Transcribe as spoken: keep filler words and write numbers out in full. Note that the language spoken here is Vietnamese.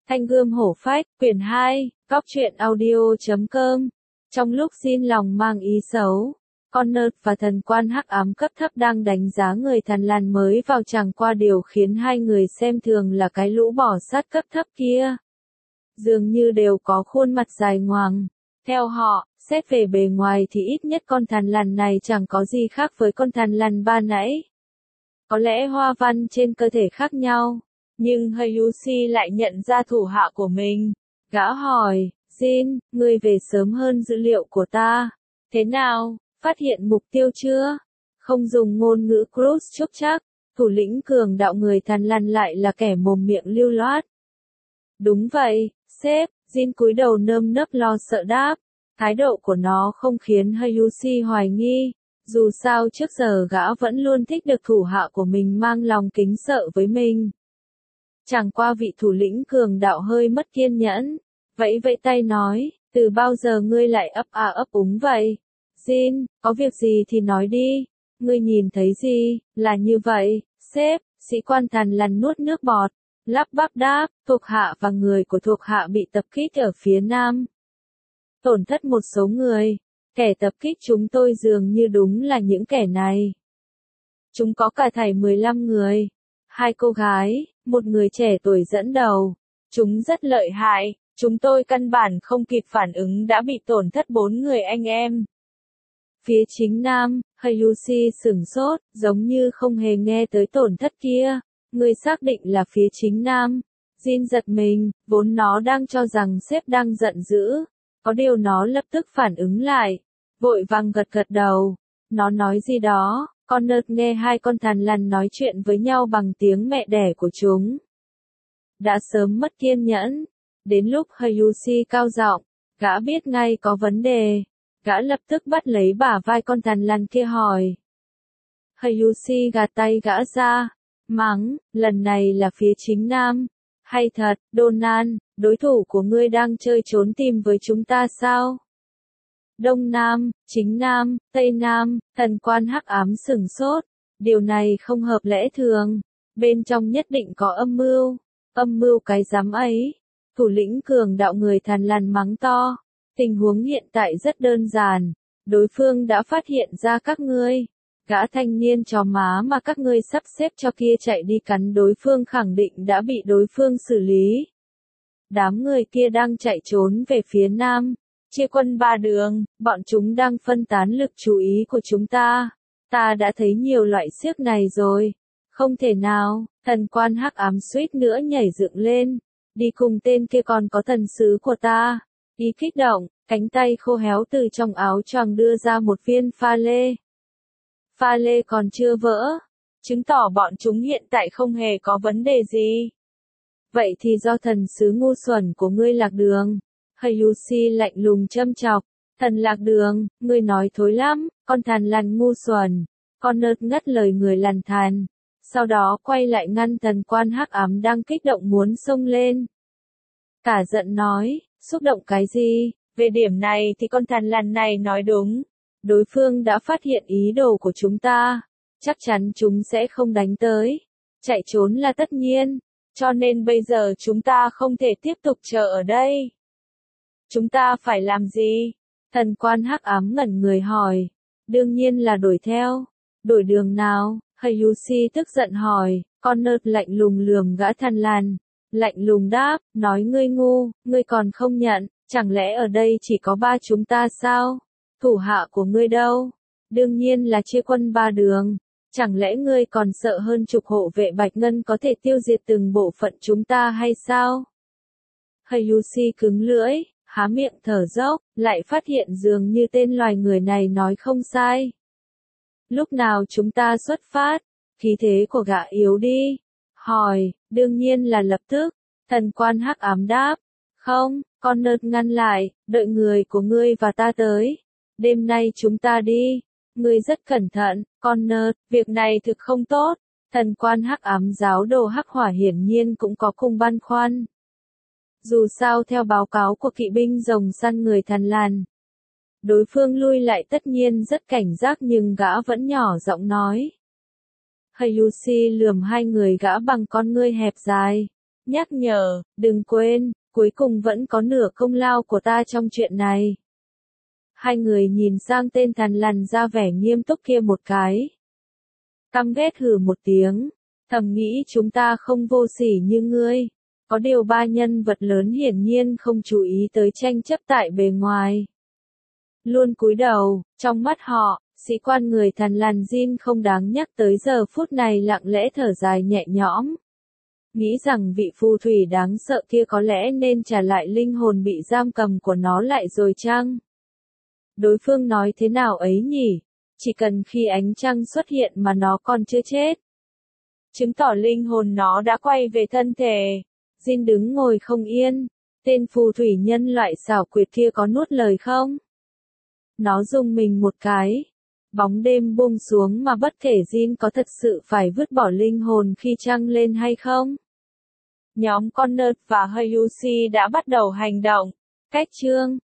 Thanh Gươm Hổ Phách, quyển hai, góc truyện audio chấm com. Trong lúc Jin lòng mang ý xấu, Connor và thần quan hắc ám cấp thấp đang đánh giá người Thần Lan mới vào, chẳng qua điều khiến hai người xem thường là cái lũ bò sát cấp thấp kia. Dường như đều có khuôn mặt dài ngoằng. Theo họ, xét về bề ngoài thì ít nhất con Thần Lan này chẳng có gì khác với con Thần Lan ban nãy. Có lẽ hoa văn trên cơ thể khác nhau, nhưng Hyushi lại nhận ra thủ hạ của mình. Gã hỏi, Jin, ngươi về sớm hơn dữ liệu của ta. Thế nào, phát hiện mục tiêu chưa? Không dùng ngôn ngữ Cruz chúc chắc, thủ lĩnh cường đạo người Thần Lan lại là kẻ mồm miệng lưu loát. Đúng vậy, sếp, Jin cúi đầu nơm nớp lo sợ đáp. Thái độ của nó không khiến Hyushi hoài nghi. Dù sao trước giờ gã vẫn luôn thích được thủ hạ của mình mang lòng kính sợ với mình. Chẳng qua vị thủ lĩnh cường đạo hơi mất kiên nhẫn, vẫy vẫy tay nói, từ bao giờ ngươi lại ấp à ấp úng vậy? Jin, có việc gì thì nói đi, ngươi nhìn thấy gì, là như vậy, sếp, sĩ quan Thần Lan nuốt nước bọt, lắp bắp đáp, thuộc hạ và người của thuộc hạ bị tập kích ở phía nam. Tổn thất một số người. Kẻ tập kích chúng tôi dường như đúng là những kẻ này. Chúng có cả thảy mười lăm người. Hai cô gái, một người trẻ tuổi dẫn đầu. Chúng rất lợi hại, chúng tôi căn bản không kịp phản ứng đã bị tổn thất bốn người anh em. Phía chính nam, Hyushi sửng sốt, giống như không hề nghe tới tổn thất kia. Người xác định là phía chính nam. Jin giật mình, vốn nó đang cho rằng sếp đang giận dữ. Có điều nó lập tức phản ứng lại. Vội vàng gật gật đầu. Nó nói gì đó, Connor nghe hai con Thần Lan nói chuyện với nhau bằng tiếng mẹ đẻ của chúng. Đã sớm mất kiên nhẫn. Đến lúc Hyushi cao giọng, gã biết ngay có vấn đề. Gã lập tức bắt lấy bả vai con Thần Lan kia hỏi. Hyushi gạt tay gã ra, mắng, lần này là phía chính nam. Hay thật, Donan, đối thủ của ngươi đang chơi trốn tìm với chúng ta sao? Đông Nam, Chính Nam, Tây Nam, thần quan hắc ám sửng sốt. Điều này không hợp lẽ thường. Bên trong nhất định có âm mưu. Âm mưu cái giám ấy. Thủ lĩnh cường đạo người Thần Lan mắng to. Tình huống hiện tại rất đơn giản. Đối phương đã phát hiện ra các ngươi. Gã thanh niên chó má mà các ngươi sắp xếp cho kia chạy đi cắn đối phương khẳng định đã bị đối phương xử lý. Đám người kia đang chạy trốn về phía nam. Chia quân ba đường, bọn chúng đang phân tán lực chú ý của chúng ta. Ta đã thấy nhiều loại xiếc này rồi. Không thể nào, thần quan hắc ám suýt nữa nhảy dựng lên. Đi cùng tên kia còn có thần sứ của ta. Ý kích động, cánh tay khô héo từ trong áo choàng đưa ra một viên pha lê. Pha lê còn chưa vỡ, chứng tỏ bọn chúng hiện tại không hề có vấn đề gì. Vậy thì do thần sứ ngu xuẩn của ngươi lạc đường. Hyushi lạnh lùng châm chọc. Thần lạc đường, ngươi nói thối lắm, con Thần Lan ngu xuẩn. Connor ngắt lời người lằn thàn. Sau đó quay lại ngăn thần quan hắc ám đang kích động muốn xông lên. Cả giận nói, xúc động cái gì, về điểm này thì con Thần Lan này nói đúng. Đối phương đã phát hiện ý đồ của chúng ta. Chắc chắn chúng sẽ không đánh tới. Chạy trốn là tất nhiên. Cho nên bây giờ chúng ta không thể tiếp tục chờ ở đây. Chúng ta phải làm gì? Thần quan hắc ám ngẩn người hỏi. Đương nhiên là đuổi theo. Đổi đường nào? Hyushi tức giận hỏi. Connor lạnh lùng lườm gã Thần Lan. Lạnh lùng đáp, nói ngươi ngu, ngươi còn không nhận. Chẳng lẽ ở đây chỉ có ba chúng ta sao? Thủ hạ của ngươi đâu? Đương nhiên là chia quân ba đường. Chẳng lẽ ngươi còn sợ hơn chục hộ vệ Bạch Ngân có thể tiêu diệt từng bộ phận chúng ta hay sao? Hyushi cứng lưỡi, há miệng thở dốc, lại phát hiện dường như tên loài người này nói không sai. Lúc nào chúng ta xuất phát? Khí thế của gã yếu đi. Hỏi, đương nhiên là lập tức. Thần quan hắc ám đáp. Không, Connor ngăn lại, đợi người của ngươi và ta tới. Đêm nay chúng ta đi. Ngươi rất cẩn thận, Connor, việc này thực không tốt. Thần quan hắc ám giáo đồ hắc hỏa hiển nhiên cũng có cùng băn khoăn. Dù sao theo báo cáo của kỵ binh rồng săn người Thần Lan, đối phương lui lại tất nhiên rất cảnh giác nhưng gã vẫn nhỏ giọng nói. Hyushi lườm hai người gã bằng con ngươi hẹp dài. Nhắc nhở, đừng quên, cuối cùng vẫn có nửa công lao của ta trong chuyện này. Hai người nhìn sang tên thằn lằn ra vẻ nghiêm túc kia một cái. Căm ghét hừ một tiếng, thầm nghĩ chúng ta không vô sỉ như ngươi. Có điều ba nhân vật lớn hiển nhiên không chú ý tới tranh chấp tại bề ngoài. Luôn cúi đầu, trong mắt họ, sĩ quan người thằn lằn Jin không đáng nhắc tới giờ phút này lặng lẽ thở dài nhẹ nhõm. Nghĩ rằng vị phù thủy đáng sợ kia có lẽ nên trả lại linh hồn bị giam cầm của nó lại rồi chăng? Đối phương nói thế nào ấy nhỉ? Chỉ cần khi ánh trăng xuất hiện mà nó còn chưa chết. Chứng tỏ linh hồn nó đã quay về thân thể. Jin đứng ngồi không yên. Tên phù thủy nhân loại xảo quyệt kia có nuốt lời không? Nó rung mình một cái. Bóng đêm buông xuống mà bất kể Jin có thật sự phải vứt bỏ linh hồn khi trăng lên hay không? Nhóm Connor và Hyushi đã bắt đầu hành động. Cách chương